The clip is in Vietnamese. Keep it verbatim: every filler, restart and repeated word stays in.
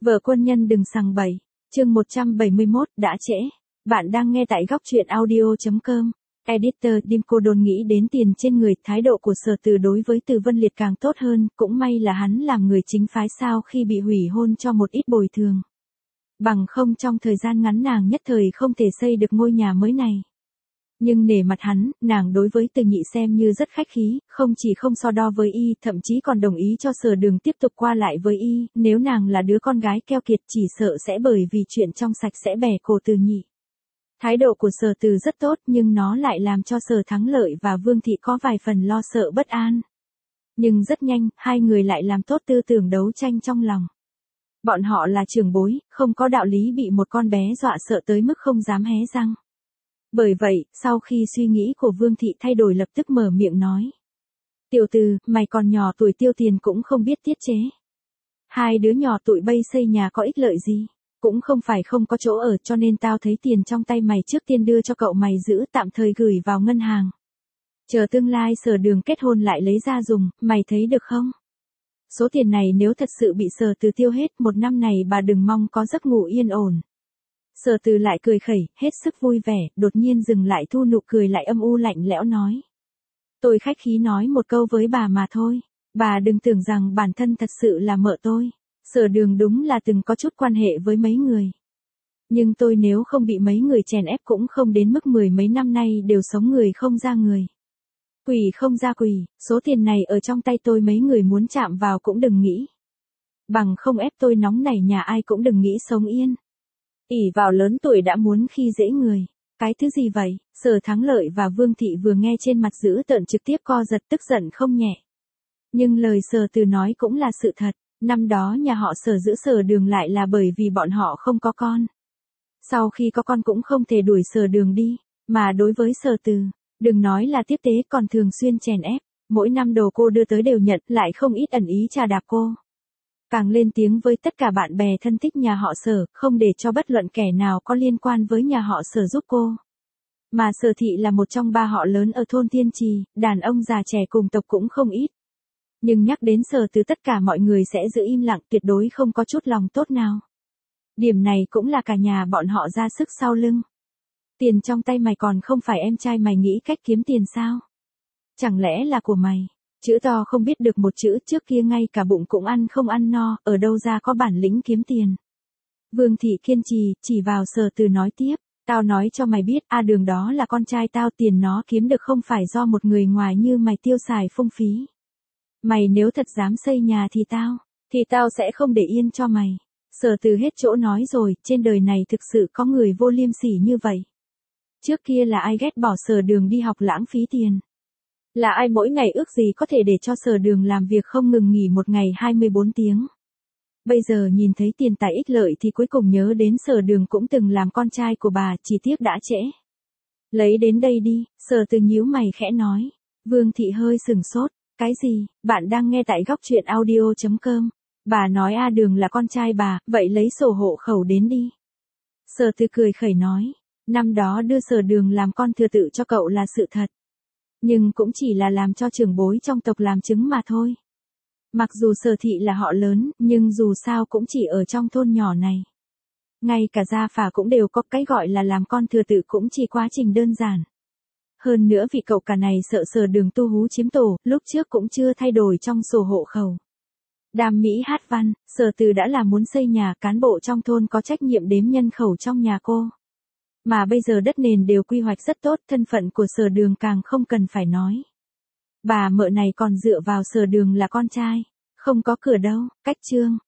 Vợ quân nhân đừng sằng bậy. Chương một trăm bảy mươi mốt đã trễ. Bạn đang nghe tại góc truyện audio chấm com. Editor Dimco đồn nghĩ đến tiền trên người, thái độ của Sở Từ đối với Từ Vân Liệt càng tốt hơn, cũng may là hắn làm người chính phái sau khi bị hủy hôn cho một ít bồi thường. Bằng không trong thời gian ngắn nàng nhất thời không thể xây được ngôi nhà mới này. Nhưng nể mặt hắn, nàng đối với Từ Nhị xem như rất khách khí, không chỉ không so đo với y, thậm chí còn đồng ý cho Sở Đường tiếp tục qua lại với y, nếu nàng là đứa con gái keo kiệt chỉ sợ sẽ bởi vì chuyện trong sạch sẽ bẻ cổ Từ Nhị. Thái độ của Sở Từ rất tốt nhưng nó lại làm cho Sở Thắng Lợi và Vương Thị có vài phần lo sợ bất an. Nhưng rất nhanh, hai người lại làm tốt tư tưởng đấu tranh trong lòng. Bọn họ là trưởng bối, không có đạo lý bị một con bé dọa sợ tới mức không dám hé răng. Bởi vậy, sau khi suy nghĩ của Vương Thị thay đổi lập tức mở miệng nói. Tiểu Từ, mày còn nhỏ tuổi tiêu tiền cũng không biết tiết chế. Hai đứa nhỏ tụi bay xây nhà có ích lợi gì, cũng không phải không có chỗ ở cho nên tao thấy tiền trong tay mày trước tiên đưa cho cậu mày giữ tạm thời gửi vào ngân hàng. Chờ tương lai Sở Đường kết hôn lại lấy ra dùng, mày thấy được không? Số tiền này nếu thật sự bị Sở Từ tiêu hết một năm này bà đừng mong có giấc ngủ yên ổn. Sở Từ lại cười khẩy, hết sức vui vẻ, đột nhiên dừng lại thu nụ cười lại âm u lạnh lẽo nói. Tôi khách khí nói một câu với bà mà thôi, bà đừng tưởng rằng bản thân thật sự là mợ tôi. Sở Đường đúng là từng có chút quan hệ với mấy người. Nhưng tôi nếu không bị mấy người chèn ép cũng không đến mức mười mấy năm nay đều sống người không ra người. Quỷ không ra quỷ, số tiền này ở trong tay tôi mấy người muốn chạm vào cũng đừng nghĩ. Bằng không ép tôi nóng nảy nhà ai cũng đừng nghĩ sống yên. ỷ vào lớn tuổi đã muốn khi dễ người. Cái thứ gì vậy? Sở Thắng Lợi và Vương Thị vừa nghe trên mặt dữ tợn trực tiếp co giật tức giận không nhẹ. Nhưng lời Sở Từ nói cũng là sự thật. Năm đó nhà họ Sở giữ Sở Đường lại là bởi vì bọn họ không có con. Sau khi có con cũng không thể đuổi Sở Đường đi. Mà đối với Sở Từ, đừng nói là tiếp tế còn thường xuyên chèn ép. Mỗi năm đồ cô đưa tới đều nhận, lại không ít ẩn ý trà đạp cô. Càng lên tiếng với tất cả bạn bè thân thích nhà họ Sở, không để cho bất luận kẻ nào có liên quan với nhà họ Sở giúp cô. Mà Sở Thị là một trong ba họ lớn ở thôn Tiên Trì, đàn ông già trẻ cùng tộc cũng không ít. Nhưng nhắc đến Sở Từ tất cả mọi người sẽ giữ im lặng, tuyệt đối không có chút lòng tốt nào. Điểm này cũng là cả nhà bọn họ ra sức sau lưng. Tiền trong tay mày còn không phải em trai mày nghĩ cách kiếm tiền sao? Chẳng lẽ là của mày? Chữ to không biết được một chữ, trước kia ngay cả bụng cũng ăn không ăn no, ở đâu ra có bản lĩnh kiếm tiền. Vương Thị kiên trì, chỉ vào Sở Từ nói tiếp, tao nói cho mày biết, A Đường đó là con trai tao, tiền nó kiếm được không phải do một người ngoài như mày tiêu xài phung phí. Mày nếu thật dám xây nhà thì tao, thì tao sẽ không để yên cho mày. Sở Từ hết chỗ nói rồi, trên đời này thực sự có người vô liêm sỉ như vậy. Trước kia là ai ghét bỏ Sở Đường đi học lãng phí tiền? Là ai mỗi ngày ước gì có thể để cho Sở Đường làm việc không ngừng nghỉ một ngày hai mươi bốn tiếng? Bây giờ nhìn thấy tiền tài ích lợi thì cuối cùng nhớ đến Sở Đường cũng từng làm con trai của bà, chỉ tiếc đã trễ. Lấy đến đây đi, Sở Từ nhíu mày khẽ nói. Vương Thị hơi sừng sốt. Cái gì? Bạn đang nghe tại góc truyện audio chấm com. Bà nói A Đường là con trai bà, vậy lấy sổ hộ khẩu đến đi. Sở Từ cười khẩy nói. Năm đó đưa Sở Đường làm con thừa tự cho cậu là sự thật. Nhưng cũng chỉ là làm cho trưởng bối trong tộc làm chứng mà thôi. Mặc dù Sở Thị là họ lớn, nhưng dù sao cũng chỉ ở trong thôn nhỏ này. Ngay cả gia phả cũng đều có cái gọi là làm con thừa tự cũng chỉ quá trình đơn giản. Hơn nữa vì cậu cả này sợ Sở Đường tu hú chiếm tổ, lúc trước cũng chưa thay đổi trong sổ hộ khẩu. Đàm Mỹ hát văn, Sở Từ đã là muốn xây nhà, cán bộ trong thôn có trách nhiệm đếm nhân khẩu trong nhà cô. Mà bây giờ đất nền đều quy hoạch rất tốt, thân phận của Sở Đường càng không cần phải nói. Bà mợ này còn dựa vào Sở Đường là con trai. Không có cửa đâu, cách chương,